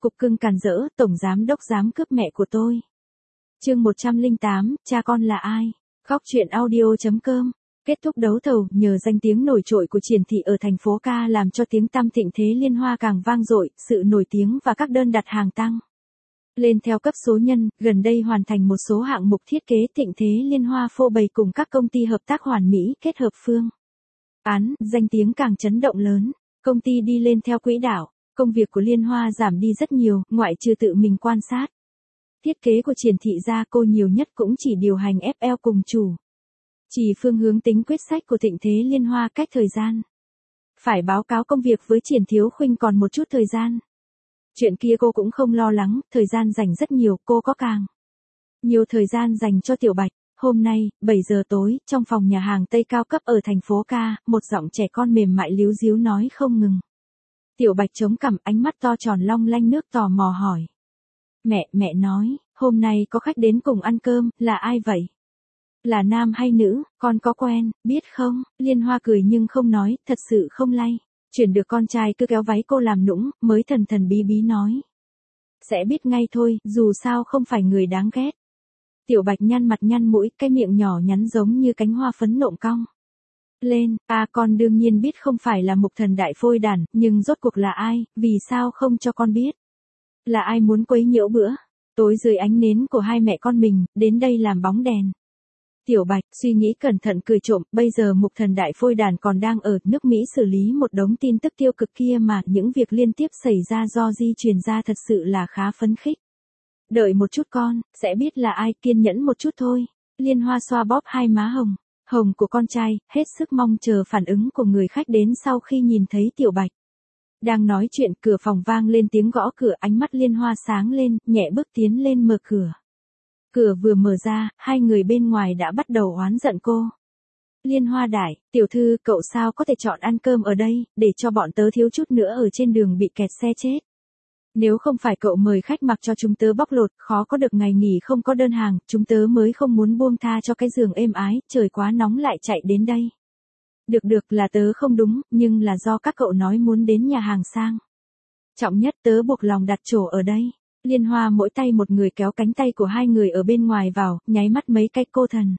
cục cưng càn rỡ, tổng giám đốc dám cướp mẹ của tôi. Chương 108, cha con là ai? Góc truyện audio.com. Kết thúc đấu thầu, nhờ danh tiếng nổi trội của Triển thị ở thành phố Ca làm cho tiếng tăm thịnh thế Liên Hoa càng vang dội, sự nổi tiếng và các đơn đặt hàng tăng lên theo cấp số nhân, gần đây hoàn thành một số hạng mục thiết kế thịnh thế Liên Hoa phô bày cùng các công ty hợp tác hoàn mỹ kết hợp phương án, danh tiếng càng chấn động lớn. Công ty đi lên theo quỹ đạo, công việc của Liên Hoa giảm đi rất nhiều, ngoại trừ tự mình quan sát thiết kế của Triển thị ra, cô nhiều nhất cũng chỉ điều hành FL cùng chủ chỉ phương hướng tính quyết sách của thịnh thế Liên Hoa cách thời gian. Phải báo cáo công việc với Triển Thiếu Khuynh còn một chút thời gian. Chuyện kia cô cũng không lo lắng, thời gian dành rất nhiều, cô có càng nhiều thời gian dành cho Tiểu Bạch. Hôm nay, 7 giờ tối, trong phòng nhà hàng Tây cao cấp ở thành phố Ca, một giọng trẻ con mềm mại líu díu nói không ngừng. Tiểu Bạch chống cằm, ánh mắt to tròn long lanh nước tò mò hỏi. Mẹ nói, hôm nay có khách đến cùng ăn cơm, là ai vậy? Là nam hay nữ, con có quen, biết không? Liên Hoa cười nhưng không nói, thật sự không lay. Chuyển được con trai cứ kéo váy cô làm nũng, mới thần thần bí bí nói. Sẽ biết ngay thôi, dù sao không phải người đáng ghét. Tiểu Bạch nhăn mặt nhăn mũi, cái miệng nhỏ nhắn giống như cánh hoa phấn nộm cong lên. Con đương nhiên biết không phải là Mục Thần đại phôi đản, nhưng rốt cuộc là ai, vì sao không cho con biết? Là ai muốn quấy nhiễu bữa tối dưới ánh nến của hai mẹ con mình, đến đây làm bóng đèn? Tiểu Bạch suy nghĩ cẩn thận cười trộm, bây giờ Mục Thần đại phôi đản còn đang ở nước Mỹ xử lý một đống tin tức tiêu cực kia mà, những việc liên tiếp xảy ra do di truyền ra thật sự là khá phấn khích. Đợi một chút con, sẽ biết là ai, kiên nhẫn một chút thôi. Liên Hoa xoa bóp hai má hồng của con trai, hết sức mong chờ phản ứng của người khách đến sau khi nhìn thấy Tiểu Bạch. Đang nói chuyện, cửa phòng vang lên tiếng gõ cửa, ánh mắt Liên Hoa sáng lên, nhẹ bước tiến lên mở cửa. Cửa vừa mở ra, hai người bên ngoài đã bắt đầu oán giận cô. Liên Hoa đại, tiểu thư, cậu sao có thể chọn ăn cơm ở đây, để cho bọn tớ thiếu chút nữa ở trên đường bị kẹt xe chết. Nếu không phải cậu mời khách mặc cho chúng tớ bóc lột, khó có được ngày nghỉ không có đơn hàng, chúng tớ mới không muốn buông tha cho cái giường êm ái, trời quá nóng lại chạy đến đây. Được là tớ không đúng, nhưng là do các cậu nói muốn đến nhà hàng sang trọng nhất, tớ buộc lòng đặt chỗ ở đây. Liên Hoa mỗi tay một người kéo cánh tay của hai người ở bên ngoài vào, nháy mắt mấy cái cô thần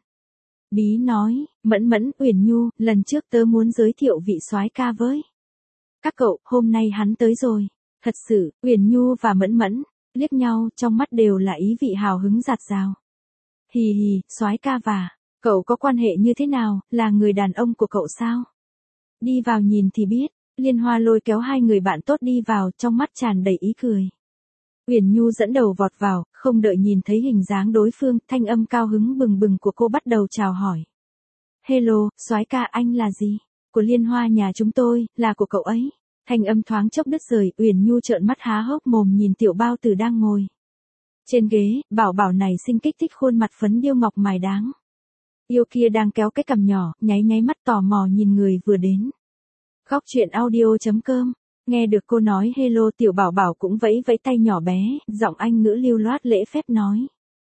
bí nói, Mẫn, Uyển Nhu, lần trước tớ muốn giới thiệu vị soái ca với các cậu, hôm nay hắn tới rồi. Thật sự, Uyển Nhu và Mẫn liếc nhau, trong mắt đều là ý vị hào hứng dạt dào. Hì, soái ca và cậu có quan hệ như thế nào, là người đàn ông của cậu sao? Đi vào nhìn thì biết. Liên Hoa lôi kéo hai người bạn tốt đi vào, trong mắt tràn đầy ý cười. Uyển Nhu dẫn đầu vọt vào, không đợi nhìn thấy hình dáng đối phương, thanh âm cao hứng bừng bừng của cô bắt đầu chào hỏi. Hello, soái ca, anh là gì? Của Liên Hoa nhà chúng tôi, là của cậu ấy. Thanh âm thoáng chốc đứt rời, Uyển Nhu trợn mắt há hốc mồm nhìn Tiểu Bao Tử đang ngồi trên ghế, bảo này xinh kích thích khuôn mặt phấn điêu ngọc mài đáng yêu kia đang kéo cái cằm nhỏ, nháy mắt tò mò nhìn người vừa đến. Góc truyện audio.com. Nghe được cô nói hello, Tiểu Bảo cũng vẫy tay nhỏ bé, giọng Anh ngữ lưu loát lễ phép nói.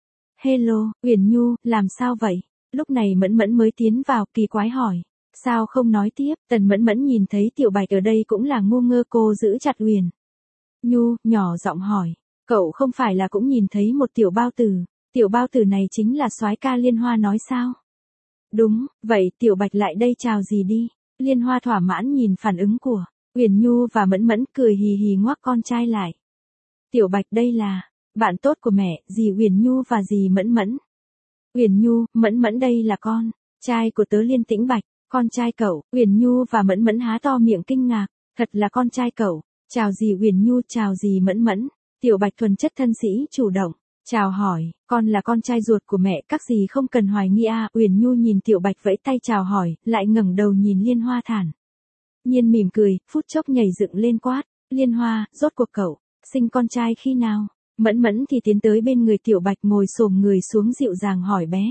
Hello, Uyển Nhu, làm sao vậy? Lúc này Mẫn mới tiến vào, kỳ quái hỏi. Sao không nói tiếp? Tần Mẫn nhìn thấy Tiểu Bạch ở đây cũng là ngu ngơ, cô giữ chặt Uyển Nhu, nhỏ giọng hỏi. Cậu không phải là cũng nhìn thấy một Tiểu Bao Tử? Tiểu Bao Tử này chính là soái ca Liên Hoa nói sao? Đúng, vậy Tiểu Bạch lại đây chào gì đi? Liên Hoa thỏa mãn nhìn phản ứng của Uyển Nhu và Mẫn, cười hì ngoắc con trai lại. Tiểu Bạch đây là bạn tốt của mẹ, dì Uyển Nhu và dì Mẫn. Uyển Nhu, Mẫn đây là con trai của tớ Liên Tĩnh Bạch. Con trai cậu? Uyển Nhu và Mẫn há to miệng kinh ngạc. Thật là con trai cậu? Chào dì Uyển Nhu, chào dì Mẫn. Tiểu Bạch thuần chất thân sĩ, chủ động chào hỏi, con là con trai ruột của mẹ, các dì không cần hoài nghi à. Uyển Nhu nhìn Tiểu Bạch vẫy tay chào hỏi, lại ngẩng đầu nhìn Liên Hoa thản nhiên mỉm cười, phút chốc nhảy dựng lên quát. Liên Hoa, rốt cuộc cậu sinh con trai khi nào? Mẫn thì tiến tới bên người Tiểu Bạch, ngồi xổm người xuống dịu dàng hỏi bé.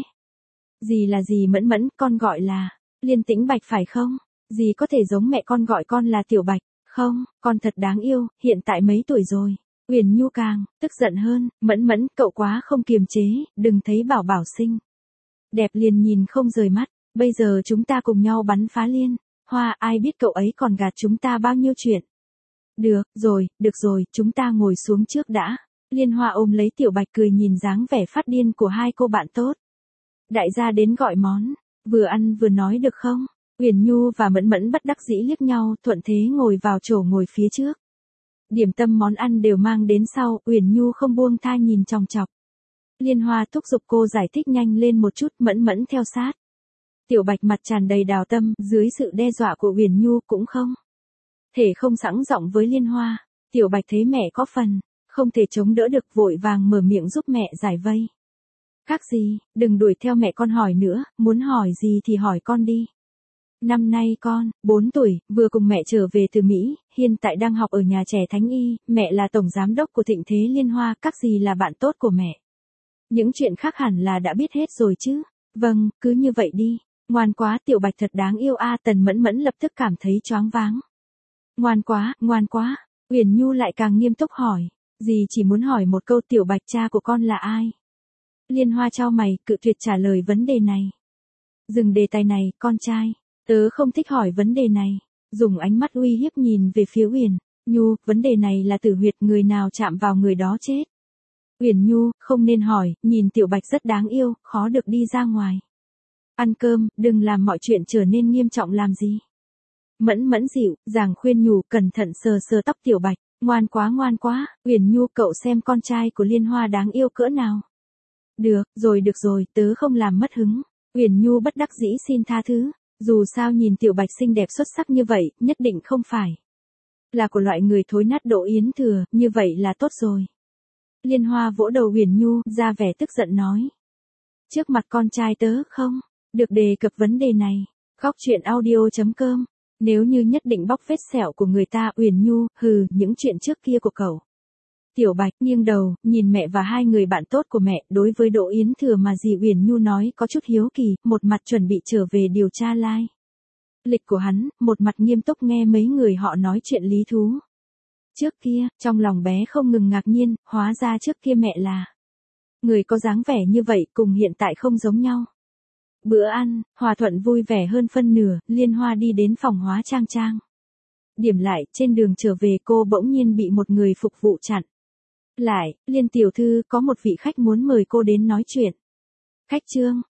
Dì là dì Mẫn, con gọi là Liên Tĩnh Bạch phải không? Dì có thể giống mẹ con gọi con là Tiểu Bạch, không? Con thật đáng yêu, hiện tại mấy tuổi rồi? Uyển Nhu càng tức giận hơn, Mẫn, cậu quá không kiềm chế, đừng thấy Bảo xinh đẹp liền nhìn không rời mắt, bây giờ chúng ta cùng nhau bắn phá Liên Hoa, ai biết cậu ấy còn gạt chúng ta bao nhiêu chuyện. Được rồi, chúng ta ngồi xuống trước đã. Liên Hoa ôm lấy Tiểu Bạch cười nhìn dáng vẻ phát điên của hai cô bạn tốt. Đại gia đến gọi món, vừa ăn vừa nói được không? Uyển Nhu và Mẫn Mẫn bất đắc dĩ liếc nhau, thuận thế ngồi vào chỗ ngồi phía trước. Điểm tâm món ăn đều mang đến sau, Uyển Nhu không buông tha nhìn chòng chọc. Liên Hoa thúc giục cô giải thích nhanh lên một chút, Mẫn Mẫn theo sát. Tiểu Bạch mặt tràn đầy đào tâm, dưới sự đe dọa của Uyển Nhu cũng không thể không sẵn giọng với Liên Hoa. Tiểu Bạch thấy mẹ có phần không thể chống đỡ được, vội vàng mở miệng giúp mẹ giải vây. Khác gì, đừng đuổi theo mẹ con hỏi nữa, muốn hỏi gì thì hỏi con đi. Năm nay con, 4 tuổi, vừa cùng mẹ trở về từ Mỹ, hiện tại đang học ở nhà trẻ Thánh Y, mẹ là tổng giám đốc của Thịnh Thế Liên Hoa, các gì là bạn tốt của mẹ. Những chuyện khác hẳn là đã biết hết rồi chứ. Vâng, cứ như vậy đi. Ngoan quá, Tiểu Bạch thật đáng yêu a. Tần Mẫn Mẫn lập tức cảm thấy choáng váng. Ngoan quá. Uyển Nhu lại càng nghiêm túc hỏi. Dì chỉ muốn hỏi một câu, Tiểu Bạch cha của con là ai? Liên Hoa chau mày, cự tuyệt trả lời vấn đề này. Dừng đề tài này, con trai. Tớ không thích hỏi vấn đề này. Dùng ánh mắt uy hiếp nhìn về phía Uyển Nhu, vấn đề này là tử huyệt, người nào chạm vào người đó chết. Uyển Nhu, không nên hỏi, nhìn Tiểu Bạch rất đáng yêu, khó được đi ra ngoài. Ăn cơm, đừng làm mọi chuyện trở nên nghiêm trọng làm gì. Mẫn Mẫn dịu dàng khuyên nhủ, cẩn thận sờ tóc Tiểu Bạch. Ngoan quá, Uyển Nhu, cậu xem con trai của Liên Hoa đáng yêu cỡ nào. Được rồi, tớ không làm mất hứng. Uyển Nhu bất đắc dĩ xin tha thứ. Dù sao nhìn Tiểu Bạch xinh đẹp xuất sắc như vậy, nhất định không phải là của loại người thối nát Đỗ Yến Thừa, như vậy là tốt rồi. Liên Hoa vỗ đầu Uyển Nhu, ra vẻ tức giận nói. Trước mặt con trai tớ không được đề cập vấn đề này. Góc truyện audio.com. Nếu như nhất định bóc vết sẹo của người ta, Uyển Nhu, những chuyện trước kia của cậu. Tiểu Bạch nghiêng đầu, nhìn mẹ và hai người bạn tốt của mẹ, đối với Đỗ Yến Thừa mà dì Uyển Nhu nói có chút hiếu kỳ, một mặt chuẩn bị trở về điều tra lai lịch của hắn, một mặt nghiêm túc nghe mấy người họ nói chuyện lý thú. Trước kia, trong lòng bé không ngừng ngạc nhiên, hóa ra trước kia mẹ là người có dáng vẻ như vậy, cùng hiện tại không giống nhau. Bữa ăn, hòa thuận vui vẻ hơn phân nửa, Liên Hoa đi đến phòng hóa trang. Điểm lại, trên đường trở về cô bỗng nhiên bị một người phục vụ chặn lại. Liên tiểu thư, có một vị khách muốn mời cô đến nói chuyện. Khách Trương,